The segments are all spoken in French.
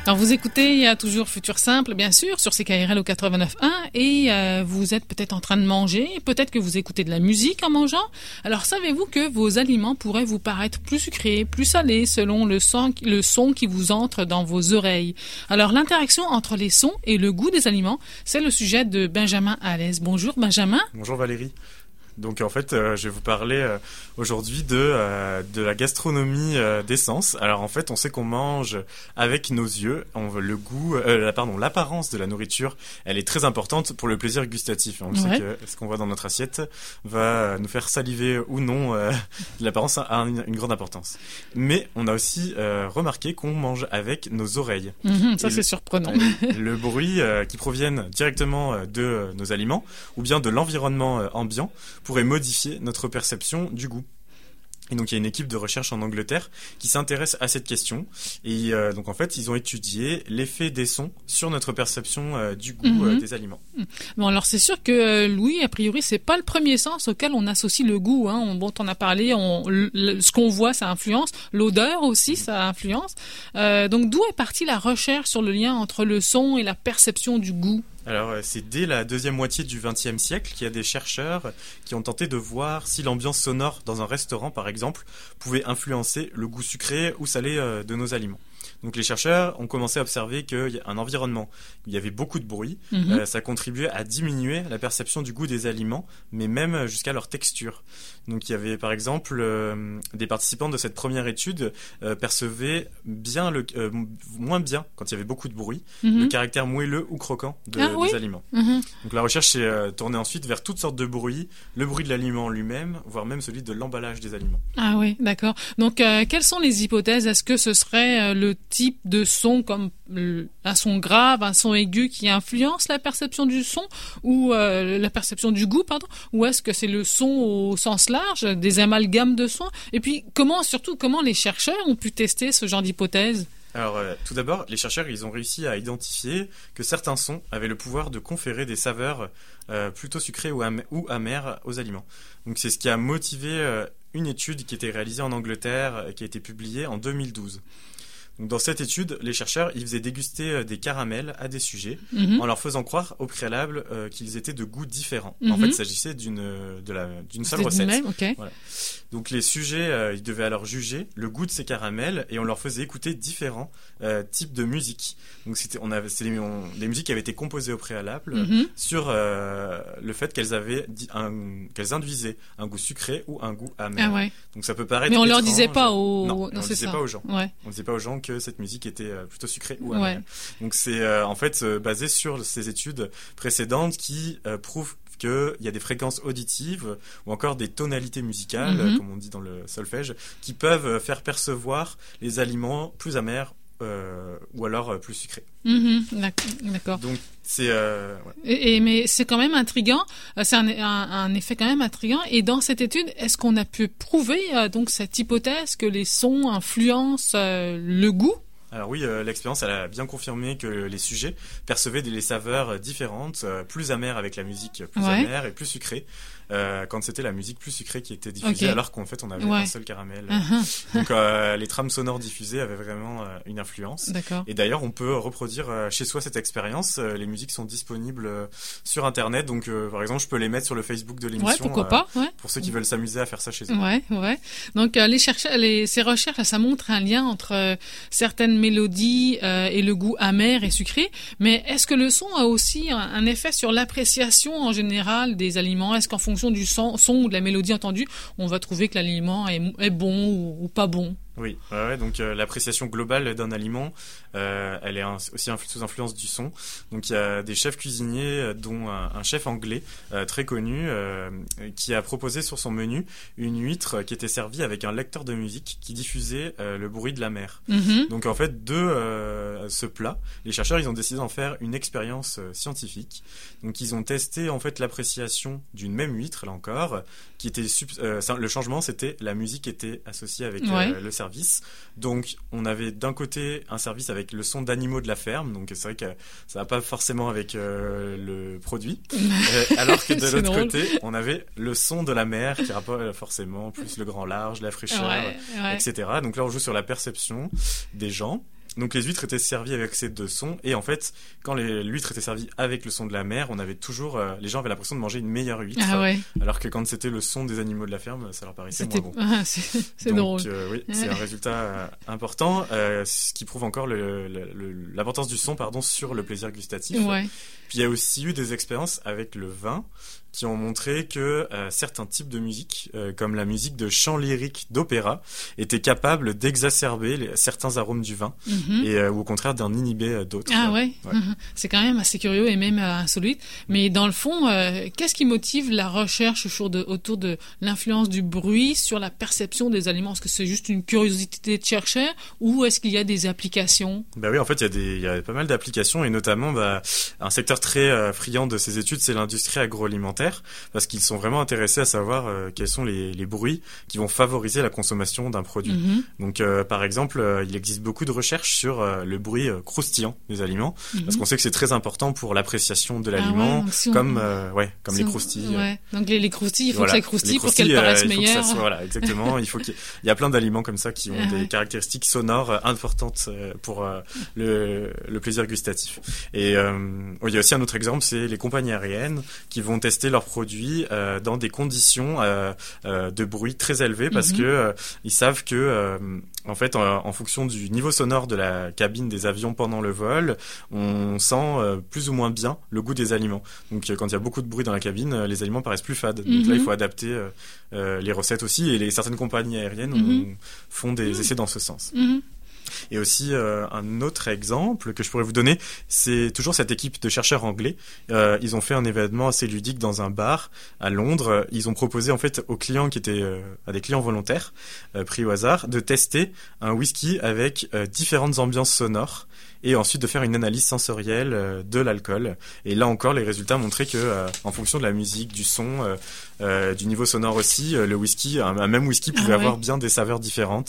Alors vous écoutez, il y a toujours Futur Simple, bien sûr, sur CKRL au 89.1 et vous êtes peut-être en train de manger, peut-être que vous écoutez de la musique en mangeant. Alors savez-vous que vos aliments pourraient vous paraître plus sucrés, plus salés selon le son qui vous entre dans vos oreilles. Alors l'interaction entre les sons et le goût des aliments, c'est le sujet de Benjamin Alès. Bonjour Benjamin. Bonjour Valérie. Donc en fait, je vais vous parler aujourd'hui de la gastronomie des sens. Alors en fait, on sait qu'on mange avec nos yeux. Le goût, l'apparence de la nourriture, elle est très importante pour le plaisir gustatif. On sait que ce qu'on voit dans notre assiette va nous faire saliver ou non. L'apparence a une grande importance. Mais on a aussi remarqué qu'on mange avec nos oreilles. Ça c'est surprenant. Le bruit qui proviennent directement de nos aliments ou bien de l'environnement ambiant pourrait modifier notre perception du goût. Et donc il y a une équipe de recherche en Angleterre qui s'intéresse à cette question et donc en fait ils ont étudié l'effet des sons sur notre perception du goût des aliments. Bon alors c'est sûr que Louis, a priori c'est pas le premier sens auquel on associe le goût. Bon t'en as parlé, ce qu'on voit ça influence, l'odeur aussi ça influence. Donc d'où est partie la recherche sur le lien entre le son et la perception du goût? Alors, c'est dès la deuxième moitié du XXe siècle qu'il y a des chercheurs qui ont tenté de voir si l'ambiance sonore dans un restaurant, par exemple, pouvait influencer le goût sucré ou salé de nos aliments. Donc les chercheurs ont commencé à observer qu'il y a un environnement où il y avait beaucoup de bruit, ça contribuait à diminuer la perception du goût des aliments, mais même jusqu'à leur texture. Donc il y avait par exemple des participants de cette première étude percevaient bien moins bien quand il y avait beaucoup de bruit, le caractère moelleux ou croquant des aliments. Donc la recherche s'est tournée ensuite vers toutes sortes de bruits, le bruit de l'aliment lui-même, voire même celui de l'emballage des aliments. Ah oui, d'accord. Donc quelles sont les hypothèses? Est-ce que ce serait le type de son comme un son grave, un son aigu qui influence la perception du son ou la perception du goût, pardon, ou est-ce que c'est le son au sens large, des amalgames de sons? Et puis comment les chercheurs ont pu tester ce genre d'hypothèse? Alors, tout d'abord, les chercheurs, ils ont réussi à identifier que certains sons avaient le pouvoir de conférer des saveurs plutôt sucrées ou amères aux aliments. Donc, c'est ce qui a motivé une étude qui était réalisée en Angleterre et qui a été publiée en 2012. Donc, dans cette étude, les chercheurs ils faisaient déguster des caramels à des sujets en leur faisant croire au préalable qu'ils étaient de goûts différents. En fait, il s'agissait d'une seule recette. Voilà. Donc les sujets ils devaient alors juger le goût de ces caramels et on leur faisait écouter différents types de musique. Donc c'était des musiques qui avaient été composées au préalable sur le fait qu'elles induisaient un goût sucré ou un goût amer. Donc ça peut paraître mais on étrange. Leur disait pas on disait pas aux gens. On disait pas aux gens que cette musique était plutôt sucrée ou amère. Donc c'est en fait basé sur ces études précédentes qui prouvent qu'il y a des fréquences auditives ou encore des tonalités musicales, comme on dit dans le solfège, qui peuvent faire percevoir les aliments plus amers ou alors plus sucrés. D'accord. Donc c'est mais c'est quand même intriguant. C'est un effet quand même intriguant. Et dans cette étude, est-ce qu'on a pu prouver donc cette hypothèse que les sons influencent le goût? Alors oui, l'expérience elle a bien confirmé que les sujets percevaient des saveurs différentes, plus amères avec la musique plus amère et plus sucrée quand c'était la musique plus sucrée qui était diffusée alors qu'en fait on avait un seul caramel. Donc les trames sonores diffusées avaient vraiment une influence. D'accord. Et d'ailleurs on peut reproduire chez soi cette expérience. Les musiques sont disponibles sur internet, donc par exemple je peux les mettre sur le Facebook de l'émission. Pourquoi pas. Pour ceux qui veulent s'amuser à faire ça chez eux. Donc ces recherches, ça montre un lien entre certaines mélodies et le goût amer et sucré. Mais est-ce que le son a aussi un effet sur l'appréciation en général des aliments? Est-ce qu'en fonction du son ou de la mélodie entendue, on va trouver que l'aliment est bon ou pas bon? Oui, donc l'appréciation globale d'un aliment, elle est aussi sous influence du son. Donc il y a des chefs cuisiniers, dont un chef anglais très connu, qui a proposé sur son menu une huître qui était servie avec un lecteur de musique qui diffusait le bruit de la mer. Donc en fait, de ce plat, les chercheurs ils ont décidé d'en faire une expérience scientifique. Donc ils ont testé en fait l'appréciation d'une même huître, là encore, qui était le changement, c'était la musique était associée avec le service. Donc on avait d'un côté un service avec le son d'animaux de la ferme, donc c'est vrai que ça va pas forcément avec le produit, alors que de l'autre côté on avait le son de la mer qui rapporte forcément plus le grand large, la fraîcheur, etc. Donc là on joue sur la perception des gens. Donc les huîtres étaient servies avec ces deux sons, et en fait, quand l'huître était servie avec le son de la mer, on avait toujours, les gens avaient l'impression de manger une meilleure huître, alors que quand c'était le son des animaux de la ferme, ça leur paraissait moins bon. C'est drôle. Oui, c'est un résultat important, ce qui prouve encore l'importance du son, sur le plaisir gustatif. Ouais. Puis il y a aussi eu des expériences avec le vin qui ont montré que certains types de musique, comme la musique de chant lyrique d'opéra, étaient capables d'exacerber certains arômes du vin, et ou au contraire d'en inhiber d'autres. Ah ouais. C'est quand même assez curieux et même insolite. Mais dans le fond, qu'est-ce qui motive la recherche autour de l'influence du bruit sur la perception des aliments? Est-ce que c'est juste une curiosité de chercheur, ou est-ce qu'il y a des applications? Oui, en fait, il y a pas mal d'applications, et notamment un secteur très friand de ces études, c'est l'industrie agroalimentaire, parce qu'ils sont vraiment intéressés à savoir quels sont les bruits qui vont favoriser la consommation d'un produit. Donc, par exemple, il existe beaucoup de recherches sur le bruit croustillant des aliments, parce qu'on sait que c'est très important pour l'appréciation de l'aliment, comme les croustilles. Donc les croustilles, il faut que ça croustille pour qu'elles paraissent meilleures. Voilà, exactement. Il y a plein d'aliments comme ça qui ont des caractéristiques sonores importantes pour le plaisir gustatif. Et il y a aussi un autre exemple, c'est les compagnies aériennes qui vont tester leurs produits dans des conditions de bruit très élevées, parce que ils savent que en fait, en fonction du niveau sonore de la cabine des avions pendant le vol, on sent plus ou moins bien le goût des aliments. Donc quand il y a beaucoup de bruit dans la cabine, les aliments paraissent plus fades. Donc là, il faut adapter les recettes aussi, et certaines compagnies aériennes font des essais dans ce sens. Et aussi un autre exemple que je pourrais vous donner, c'est toujours cette équipe de chercheurs anglais. Ils ont fait un événement assez ludique dans un bar à Londres. Ils ont proposé en fait aux clients qui étaient à des clients volontaires pris au hasard de tester un whisky avec différentes ambiances sonores, et ensuite de faire une analyse sensorielle de l'alcool. Et là encore, les résultats montraient que en fonction de la musique, du son, du niveau sonore aussi, le whisky, un même whisky pouvait avoir bien des saveurs différentes.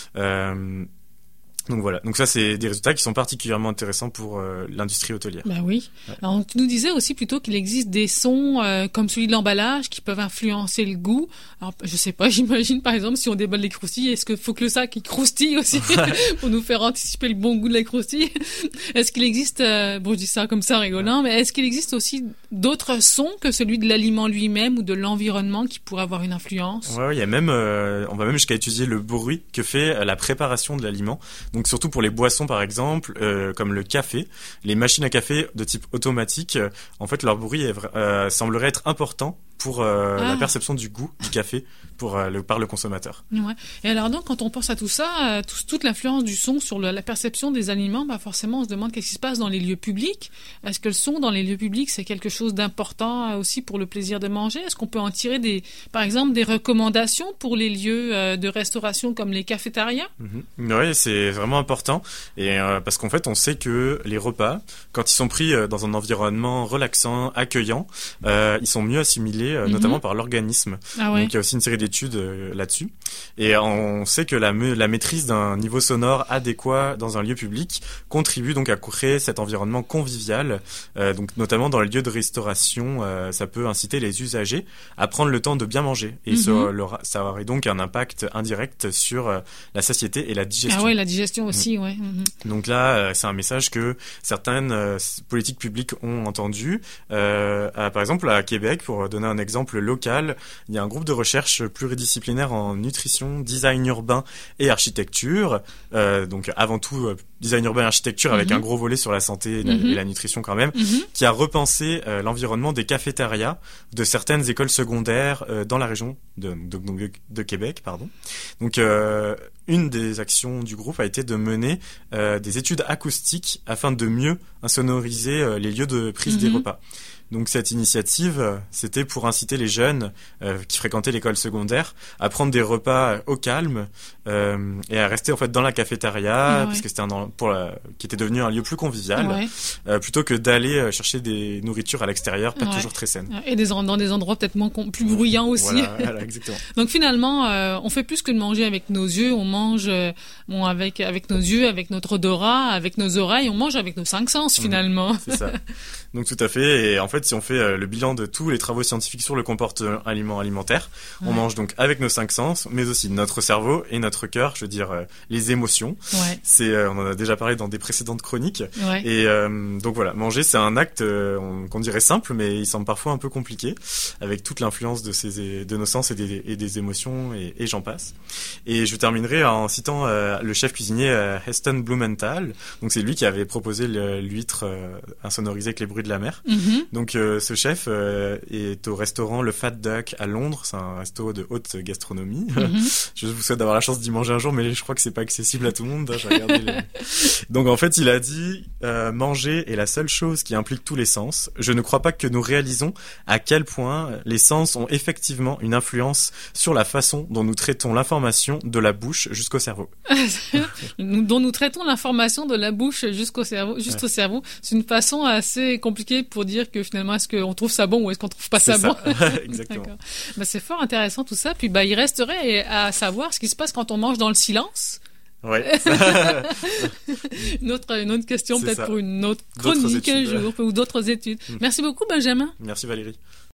Donc voilà, donc ça c'est des résultats qui sont particulièrement intéressants pour l'industrie hôtelière. Oui. Ouais. Alors tu nous disais aussi plutôt qu'il existe des sons comme celui de l'emballage qui peuvent influencer le goût. Alors je sais pas, j'imagine par exemple si on déballe les croustilles, est-ce qu'il faut que le sac il croustille aussi pour nous faire anticiper le bon goût de la croustille? Est-ce qu'il existe, je dis ça comme ça rigolant, mais est-ce qu'il existe aussi d'autres sons que celui de l'aliment lui-même ou de l'environnement qui pourraient avoir une influence? Ouais, il y a même, on va même jusqu'à étudier le bruit que fait la préparation de l'aliment. Donc surtout pour les boissons par exemple, comme le café, les machines à café de type automatique, en fait leur bruit semblerait être important pour la perception du goût du café par le consommateur. Ouais. Et alors donc quand on pense à tout ça, toute l'influence du son sur la perception des aliments, forcément on se demande qu'est-ce qui se passe dans les lieux publics. Est-ce que le son dans les lieux publics c'est quelque chose d'important aussi pour le plaisir de manger? Est-ce qu'on peut en tirer par exemple des recommandations pour les lieux de restauration comme les cafétérias? Oui, c'est vraiment important, et parce qu'en fait on sait que les repas, quand ils sont pris dans un environnement relaxant, accueillant, ils sont mieux assimilés, notamment par l'organisme. Donc il y a aussi une série d'études là-dessus, et on sait que la maîtrise d'un niveau sonore adéquat dans un lieu public contribue donc à créer cet environnement convivial, donc notamment dans les lieux de restauration. Ça peut inciter les usagers à prendre le temps de bien manger, et ça aurait donc un impact indirect sur la satiété et la digestion. La digestion aussi, Donc là, c'est un message que certaines politiques publiques ont entendu. Par exemple, à Québec, pour donner un exemple local, il y a un groupe de recherche pluridisciplinaire en nutrition, design urbain et architecture. Donc avant tout, design urbain et architecture avec un gros volet sur la santé et la nutrition quand même, qui a repensé l'environnement des cafétérias de certaines écoles secondaires dans la région de Québec, pardon. Donc une des actions du groupe a été de mener des études acoustiques afin de mieux insonoriser les lieux de prise des repas. Donc cette initiative, c'était pour inciter les jeunes qui fréquentaient l'école secondaire à prendre des repas au calme et à rester en fait dans la cafétéria, parce que c'était qui était devenu un lieu plus convivial, plutôt que d'aller chercher des nourritures à l'extérieur, pas toujours très saines. Et dans des endroits peut-être plus bruyants aussi. Voilà, exactement. Donc finalement, on fait plus que de manger avec nos yeux, on mange avec nos yeux, avec notre odorat, avec nos oreilles, on mange avec nos 5 sens finalement. C'est ça. Donc tout à fait, et en fait fait, si on fait le bilan de tous les travaux scientifiques sur le comportement alimentaire, on mange donc avec nos 5 sens, mais aussi notre cerveau et notre cœur, je veux dire les émotions. On en a déjà parlé dans des précédentes chroniques. Et donc voilà, manger, c'est un acte qu'on dirait simple, mais il semble parfois un peu compliqué, avec toute l'influence de nos sens et des émotions, et j'en passe. Et je terminerai en citant le chef cuisinier Heston Blumenthal. Donc c'est lui qui avait proposé l'huître insonorisée avec les bruits de la mer. Donc ce chef est au restaurant Le Fat Duck à Londres. C'est un resto de haute gastronomie. Je vous souhaite d'avoir la chance d'y manger un jour, mais je crois que c'est pas accessible à tout le monde. J'ai regardé Donc en fait, il a dit manger est la seule chose qui implique tous les sens. Je ne crois pas que nous réalisons à quel point les sens ont effectivement une influence sur la façon dont nous traitons l'information de la bouche jusqu'au cerveau. Dont nous traitons l'information de la bouche jusqu'au cerveau, juste au cerveau. C'est une façon assez compliquée pour dire que finalement, est-ce qu'on trouve ça bon ou est-ce qu'on trouve pas ça bon? Exactement. C'est fort intéressant tout ça. Puis il resterait à savoir ce qui se passe quand on mange dans le silence. une autre question peut-être pour une autre chronique un jour ou d'autres études. Merci beaucoup, Benjamin. Merci Valérie.